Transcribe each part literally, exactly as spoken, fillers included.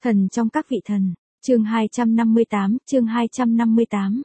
Thần trong các vị thần, chương hai trăm năm mươi tám, chương hai trăm năm mươi tám.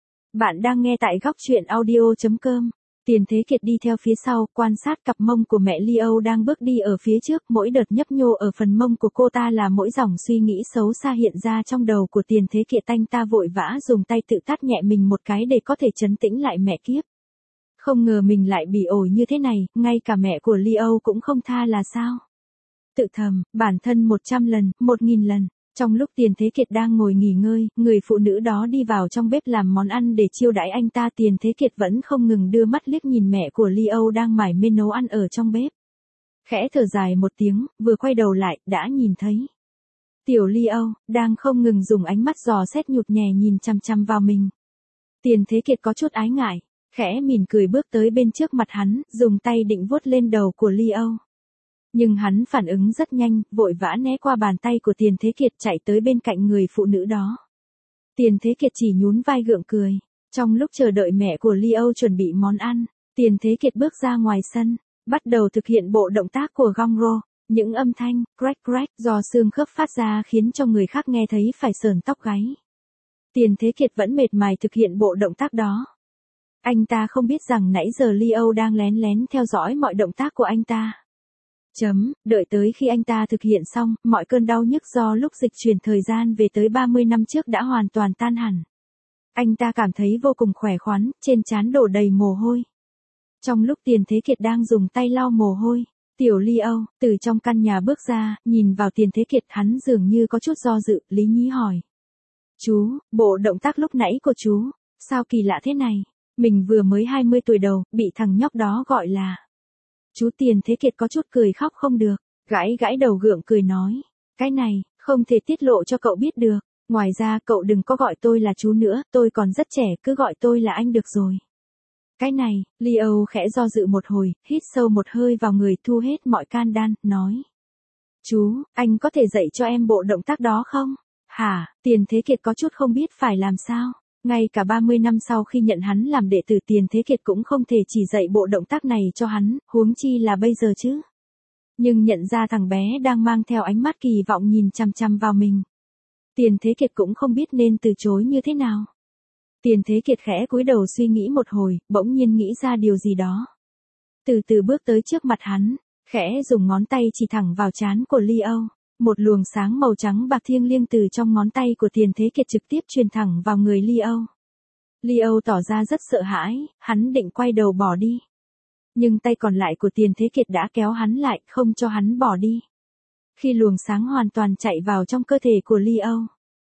Bạn đang nghe tại góc truyện audio chấm com. Tiền Thế Kiệt đi theo phía sau, quan sát cặp mông của mẹ Leo đang bước đi ở phía trước, mỗi đợt nhấp nhô ở phần mông của cô ta là mỗi dòng suy nghĩ xấu xa hiện ra trong đầu của Tiền Thế Kiệt. Anh ta vội vã dùng tay tự tát nhẹ mình một cái để có thể trấn tĩnh lại mẹ kiếp. Không ngờ mình lại bị ổi như thế này, ngay cả mẹ của Leo cũng không tha là sao? Tự thầm, bản thân một trăm lần, một nghìn lần. Trong lúc Tiền Thế Kiệt đang ngồi nghỉ ngơi, người phụ nữ đó đi vào trong bếp làm món ăn để chiêu đãi anh ta. Tiền Thế Kiệt vẫn không ngừng đưa mắt liếc nhìn mẹ của Leo đang mải mê nấu ăn ở trong bếp. Khẽ thở dài một tiếng, vừa quay đầu lại, đã nhìn thấy tiểu Leo đang không ngừng dùng ánh mắt dò xét nhụt nhè nhìn chằm chằm vào mình. Tiền Thế Kiệt có chút ái ngại, khẽ mỉm cười bước tới bên trước mặt hắn, dùng tay định vuốt lên đầu của Leo. Nhưng hắn phản ứng rất nhanh, vội vã né qua bàn tay của Tiền Thế Kiệt, chạy tới bên cạnh người phụ nữ đó. Tiền Thế Kiệt chỉ nhún vai gượng cười. Trong lúc chờ đợi mẹ của Leo chuẩn bị món ăn, Tiền Thế Kiệt bước ra ngoài sân, bắt đầu thực hiện bộ động tác của Gongro. Những âm thanh crack crack do xương khớp phát ra khiến cho người khác nghe thấy phải sởn tóc gáy. Tiền Thế Kiệt vẫn mệt mài thực hiện bộ động tác đó. Anh ta không biết rằng nãy giờ Leo đang lén lén theo dõi mọi động tác của anh ta. Chấm, đợi tới khi anh ta thực hiện xong, mọi cơn đau nhức do lúc dịch chuyển thời gian về tới ba mươi năm trước đã hoàn toàn tan hẳn. Anh ta cảm thấy vô cùng khỏe khoắn, trên trán đổ đầy mồ hôi. Trong lúc Tiền Thế Kiệt đang dùng tay lau mồ hôi, tiểu Leo từ trong căn nhà bước ra, nhìn vào Tiền Thế Kiệt, hắn dường như có chút do dự, lý nhí hỏi. Chú, bộ động tác lúc nãy của chú, sao kỳ lạ thế này? Mình vừa mới hai mươi tuổi đầu, bị thằng nhóc đó gọi là... Chú. Tiền Thế Kiệt có chút cười khóc không được, gãi gãi đầu gượng cười nói. Cái này, không thể tiết lộ cho cậu biết được. Ngoài ra cậu đừng có gọi tôi là chú nữa, tôi còn rất trẻ, cứ gọi tôi là anh được rồi. Cái này, Leo khẽ do dự một hồi, hít sâu một hơi vào người, thu hết mọi can đan, nói. Chú, anh có thể dạy cho em bộ động tác đó không? Hả? Tiền Thế Kiệt có chút không biết phải làm sao. Ngay cả ba mươi năm sau khi nhận hắn làm đệ tử, Tiền Thế Kiệt cũng không thể chỉ dạy bộ động tác này cho hắn, huống chi là bây giờ chứ. Nhưng nhận ra thằng bé đang mang theo ánh mắt kỳ vọng nhìn chằm chằm vào mình. Tiền Thế Kiệt cũng không biết nên từ chối như thế nào. Tiền Thế Kiệt khẽ cúi đầu suy nghĩ một hồi, bỗng nhiên nghĩ ra điều gì đó. Từ từ bước tới trước mặt hắn, khẽ dùng ngón tay chỉ thẳng vào trán của Leo. Một luồng sáng màu trắng bạc thiêng liêng từ trong ngón tay của Tiền Thế Kiệt trực tiếp truyền thẳng vào người Leo. Leo tỏ ra rất sợ hãi, hắn định quay đầu bỏ đi. Nhưng tay còn lại của Tiền Thế Kiệt đã kéo hắn lại, không cho hắn bỏ đi. Khi luồng sáng hoàn toàn chạy vào trong cơ thể của Leo,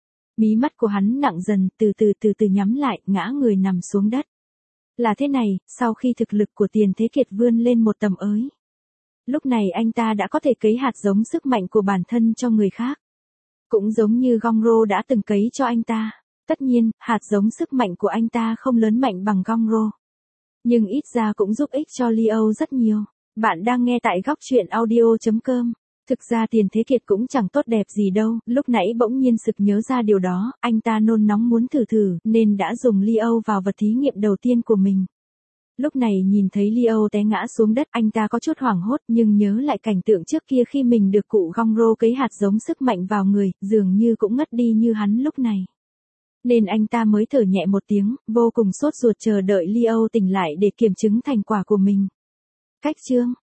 mí mắt của hắn nặng dần, từ từ từ từ nhắm lại, ngã người nằm xuống đất. Là thế này, sau khi thực lực của Tiền Thế Kiệt vươn lên một tầm ới. Lúc này anh ta đã có thể cấy hạt giống sức mạnh của bản thân cho người khác. Cũng giống như Gongro đã từng cấy cho anh ta. Tất nhiên, hạt giống sức mạnh của anh ta không lớn mạnh bằng Gongro. Nhưng ít ra cũng giúp ích cho Leo rất nhiều. Bạn đang nghe tại góc truyện audio chấm com. Thực ra Tiền Thế Kiệt cũng chẳng tốt đẹp gì đâu. Lúc nãy bỗng nhiên sực nhớ ra điều đó, anh ta nôn nóng muốn thử thử, nên đã dùng Leo vào vật thí nghiệm đầu tiên của mình. Lúc này nhìn thấy Leo té ngã xuống đất, anh ta có chút hoảng hốt, nhưng nhớ lại cảnh tượng trước kia khi mình được cụ Gongro cấy hạt giống sức mạnh vào người, dường như cũng ngất đi như hắn lúc này. Nên anh ta mới thở nhẹ một tiếng, vô cùng sốt ruột chờ đợi Leo tỉnh lại để kiểm chứng thành quả của mình. Cách chương,